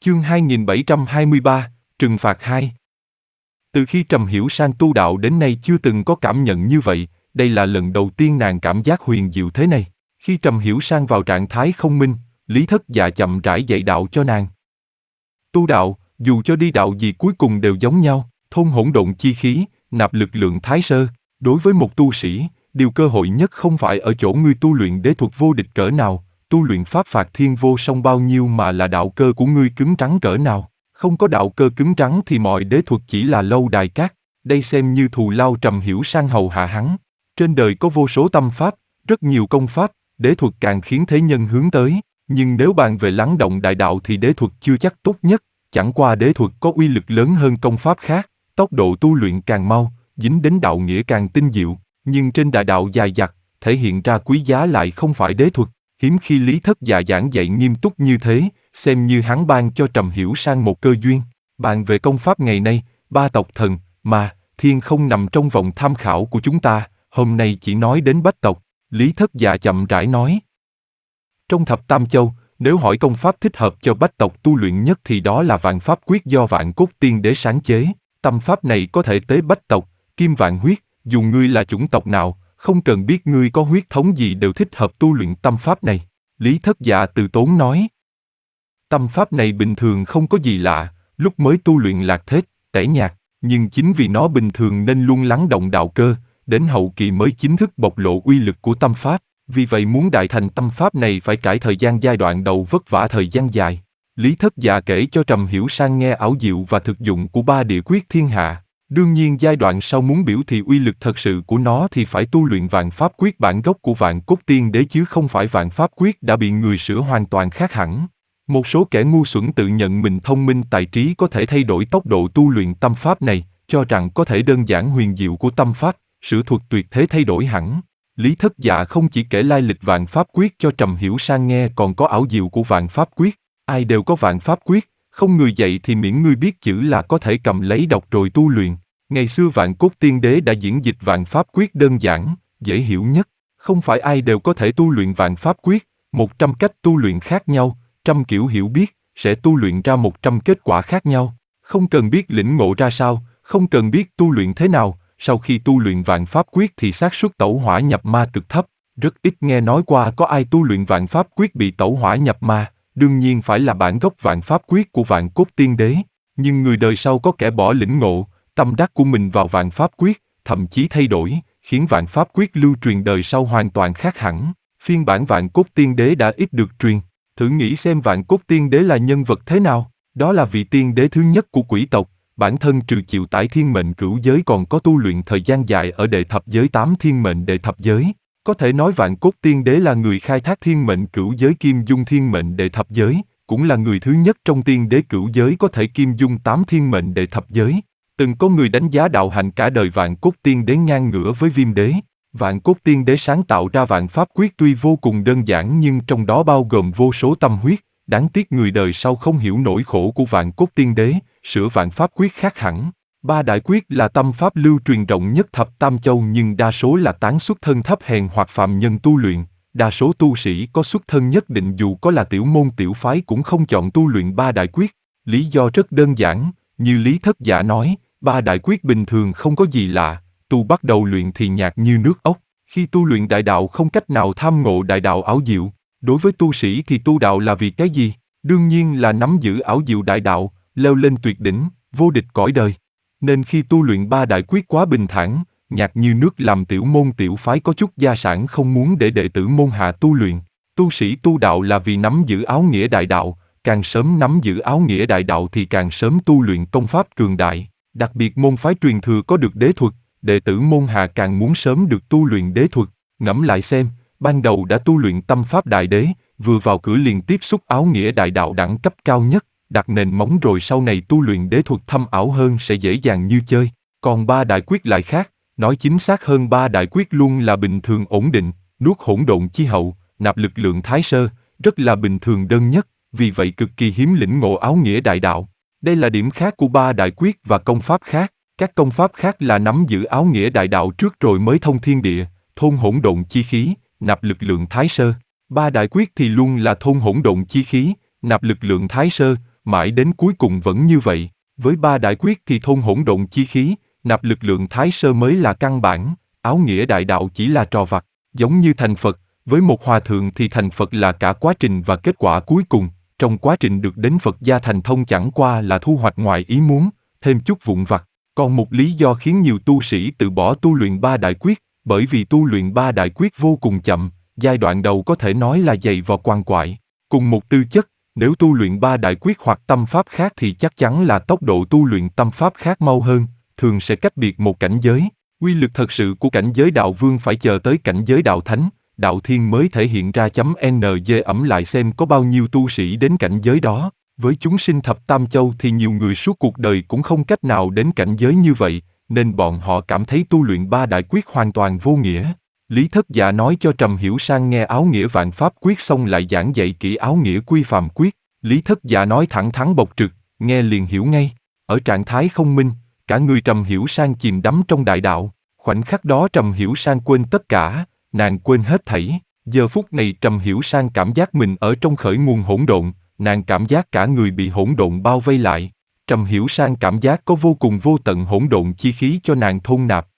Chương 2723, Trừng phạt 2. Từ khi Trầm Hiểu Sang tu đạo đến nay chưa từng có cảm nhận như vậy, đây là lần đầu tiên nàng cảm giác huyền diệu thế này. Khi Trầm Hiểu Sang vào trạng thái không minh, Lý Thất Dạ chậm rãi dạy đạo cho nàng. Tu đạo, dù cho đi đạo gì cuối cùng đều giống nhau, thôn hỗn độn chi khí, nạp lực lượng thái sơ. Đối với một tu sĩ, điều cơ hội nhất không phải ở chỗ ngươi tu luyện đế thuật vô địch cỡ nào, tu luyện pháp phạt thiên vô song bao nhiêu mà là đạo cơ của ngươi cứng rắn cỡ nào. Không có đạo cơ cứng rắn thì mọi đế thuật chỉ là lâu đài cát, đây xem như thù lao Trầm Hiểu Sang hầu hạ hắn. Trên đời có vô số tâm pháp, rất nhiều công pháp, đế thuật càng khiến thế nhân hướng tới, nhưng nếu bàn về lắng động đại đạo thì đế thuật chưa chắc tốt nhất, chẳng qua đế thuật có uy lực lớn hơn công pháp khác, tốc độ tu luyện càng mau, dính đến đạo nghĩa càng tinh diệu, nhưng trên đại đạo dài dặt, thể hiện ra quý giá lại không phải đế thuật. Hiếm khi Lý Thất Dạ giảng dạy nghiêm túc như thế, xem như hắn ban cho Trầm Hiểu Sang một cơ duyên. Bàn về công pháp ngày nay, ba tộc thần, ma, thiên không nằm trong vòng tham khảo của chúng ta, hôm nay chỉ nói đến bách tộc. Lý Thất Dạ chậm rãi nói. Trong thập tam châu, nếu hỏi công pháp thích hợp cho bách tộc tu luyện nhất thì đó là Vạn Pháp Quyết do Vạn Cốt Tiên Đế sáng chế. Tâm pháp này có thể tế bách tộc, kim vạn huyết, dù ngươi là chủng tộc nào, không cần biết ngươi có huyết thống gì đều thích hợp tu luyện tâm pháp này. Lý Thất Dạ từ tốn nói. Tâm pháp này bình thường không có gì lạ, lúc mới tu luyện lạc thết, tẻ nhạt, nhưng chính vì nó bình thường nên luôn lắng động đạo cơ, đến hậu kỳ mới chính thức bộc lộ uy lực của tâm pháp. Vì vậy muốn đại thành tâm pháp này phải trải thời gian giai đoạn đầu vất vả thời gian dài. Lý Thất Dạ kể cho Trầm Hiểu Sang nghe ảo diệu và thực dụng của ba địa quyết thiên hạ. Đương nhiên giai đoạn sau muốn biểu thị uy lực thật sự của nó thì phải tu luyện Vạn Pháp Quyết bản gốc của Vạn Cốt Tiên Đế chứ không phải Vạn Pháp Quyết đã bị người sửa hoàn toàn khác hẳn. Một số kẻ ngu xuẩn tự nhận mình thông minh tài trí có thể thay đổi tốc độ tu luyện tâm pháp này, cho rằng có thể đơn giản huyền diệu của tâm pháp, sửa thuật tuyệt thế thay đổi hẳn. Lý Thất Dạ không chỉ kể lai lịch Vạn Pháp Quyết cho Trầm Hiểu Sang nghe còn có ảo diệu của Vạn Pháp Quyết. Ai đều có Vạn Pháp Quyết, không người dạy thì miễn ngươi biết chữ là có thể cầm lấy đọc rồi tu luyện. Ngày xưa Vạn Cốt Tiên Đế đã diễn dịch Vạn Pháp Quyết đơn giản, dễ hiểu nhất. Không phải ai đều có thể tu luyện Vạn Pháp Quyết, 100 cách tu luyện khác nhau, trăm kiểu hiểu biết, sẽ tu luyện ra 100 kết quả khác nhau. Không cần biết lĩnh ngộ ra sao, không cần biết tu luyện thế nào, sau khi tu luyện Vạn Pháp Quyết thì xác suất tẩu hỏa nhập ma cực thấp. Rất ít nghe nói qua có ai tu luyện Vạn Pháp Quyết bị tẩu hỏa nhập ma, đương nhiên phải là bản gốc Vạn Pháp Quyết của Vạn Cốt Tiên Đế. Nhưng người đời sau có kẻ bỏ lĩnh ngộ, tâm đắc của mình vào Vạn Pháp Quyết, thậm chí thay đổi, khiến Vạn Pháp Quyết lưu truyền đời sau hoàn toàn khác hẳn. Phiên bản Vạn Cốt Tiên Đế đã ít được truyền. Thử nghĩ xem Vạn Cốt Tiên Đế là nhân vật thế nào, đó là vị tiên đế thứ nhất của quỷ tộc, bản thân trừ chịu tải thiên mệnh cửu giới còn có tu luyện thời gian dài ở đệ thập giới 8 thiên mệnh đệ thập giới. Có thể nói Vạn Cốt Tiên Đế là người khai thác thiên mệnh cửu giới kim dung thiên mệnh đệ thập giới, cũng là người thứ nhất trong tiên đế cửu giới có thể kim dung 8 thiên mệnh đệ thập giới. Từng có người đánh giá đạo hạnh cả đời Vạn Cốt Tiên Đế ngang ngửa với Viêm Đế. Vạn Cốt Tiên Đế sáng tạo ra Vạn Pháp Quyết tuy vô cùng đơn giản nhưng trong đó bao gồm vô số tâm huyết, đáng tiếc người đời sau không hiểu nỗi khổ của Vạn Cốt Tiên Đế, sửa Vạn Pháp Quyết khác hẳn. Ba đại quyết là tâm pháp lưu truyền rộng nhất thập tam châu nhưng đa số là tán xuất thân thấp hèn hoặc phàm nhân tu luyện. Đa số tu sĩ có xuất thân nhất định dù có là tiểu môn tiểu phái cũng không chọn tu luyện ba đại quyết. Lý do rất đơn giản, như Lý Thất Dạ nói, ba đại quyết bình thường không có gì lạ, tu bắt đầu luyện thì nhạt như nước ốc. Khi tu luyện đại đạo không cách nào tham ngộ đại đạo ảo diệu. Đối với tu sĩ thì tu đạo là vì cái gì? Đương nhiên là nắm giữ ảo diệu đại đạo, leo lên tuyệt đỉnh, vô địch cõi đời. Nên khi tu luyện ba đại quyết quá bình thản, nhạt như nước làm tiểu môn tiểu phái có chút gia sản không muốn để đệ tử môn hạ tu luyện. Tu sĩ tu đạo là vì nắm giữ áo nghĩa đại đạo, càng sớm nắm giữ áo nghĩa đại đạo thì càng sớm tu luyện công pháp cường đại. Đặc biệt môn phái truyền thừa có được đế thuật, đệ tử môn hạ càng muốn sớm được tu luyện đế thuật. Ngẫm lại xem, ban đầu đã tu luyện tâm pháp đại đế, vừa vào cửa liền tiếp xúc áo nghĩa đại đạo đẳng cấp cao nhất, đặt nền móng rồi sau này tu luyện đế thuật thâm ảo hơn sẽ dễ dàng như chơi. Còn ba đại quyết lại khác, nói chính xác hơn ba đại quyết luôn là bình thường ổn định, nuốt hỗn độn chi hậu, nạp lực lượng thái sơ, rất là bình thường đơn nhất, vì vậy cực kỳ hiếm lĩnh ngộ áo nghĩa đại đạo. Đây là điểm khác của ba đại quyết và công pháp khác. Các công pháp khác là nắm giữ áo nghĩa đại đạo trước rồi mới thông thiên địa, thôn hỗn độn chi khí, nạp lực lượng thái sơ. Ba đại quyết thì luôn là thôn hỗn độn chi khí, nạp lực lượng thái sơ, mãi đến cuối cùng vẫn như vậy. Với ba đại quyết thì thôn hỗn độn chi khí, nạp lực lượng thái sơ mới là căn bản, áo nghĩa đại đạo chỉ là trò vặt, giống như thành Phật, với một hòa thượng thì thành Phật là cả quá trình và kết quả cuối cùng, trong quá trình được đến Phật gia thành thông chẳng qua là thu hoạch ngoài ý muốn, thêm chút vụn vặt. Còn một lý do khiến nhiều tu sĩ từ bỏ tu luyện ba đại quyết, bởi vì tu luyện ba đại quyết vô cùng chậm, giai đoạn đầu có thể nói là dày vò quằn quại. Cùng một tư chất, nếu tu luyện ba đại quyết hoặc tâm pháp khác thì chắc chắn là tốc độ tu luyện tâm pháp khác mau hơn, thường sẽ cách biệt một cảnh giới. Quy lực thật sự của cảnh giới đạo vương phải chờ tới cảnh giới đạo thánh, đạo thiên mới thể hiện ra. NG ẩm lại xem có bao nhiêu tu sĩ đến cảnh giới đó. Với chúng sinh thập tam châu thì nhiều người suốt cuộc đời cũng không cách nào đến cảnh giới như vậy, nên bọn họ cảm thấy tu luyện ba đại quyết hoàn toàn vô nghĩa. Lý Thất Dạ nói cho Trầm Hiểu Sang nghe áo nghĩa vạn pháp quyết xong lại giảng dạy kỹ áo nghĩa quy phàm quyết. Lý Thất Dạ nói thẳng thắn bộc trực, nghe liền hiểu ngay. Ở trạng thái không minh, cả người Trầm Hiểu Sang chìm đắm trong đại đạo. Khoảnh khắc đó Trầm Hiểu Sang quên tất cả, nàng quên hết thảy. Giờ phút này Trầm Hiểu Sang cảm giác mình ở trong khởi nguồn hỗn độn, nàng cảm giác cả người bị hỗn độn bao vây lại. Trầm Hiểu Sang cảm giác có vô cùng vô tận hỗn độn chi khí cho nàng thôn nạp,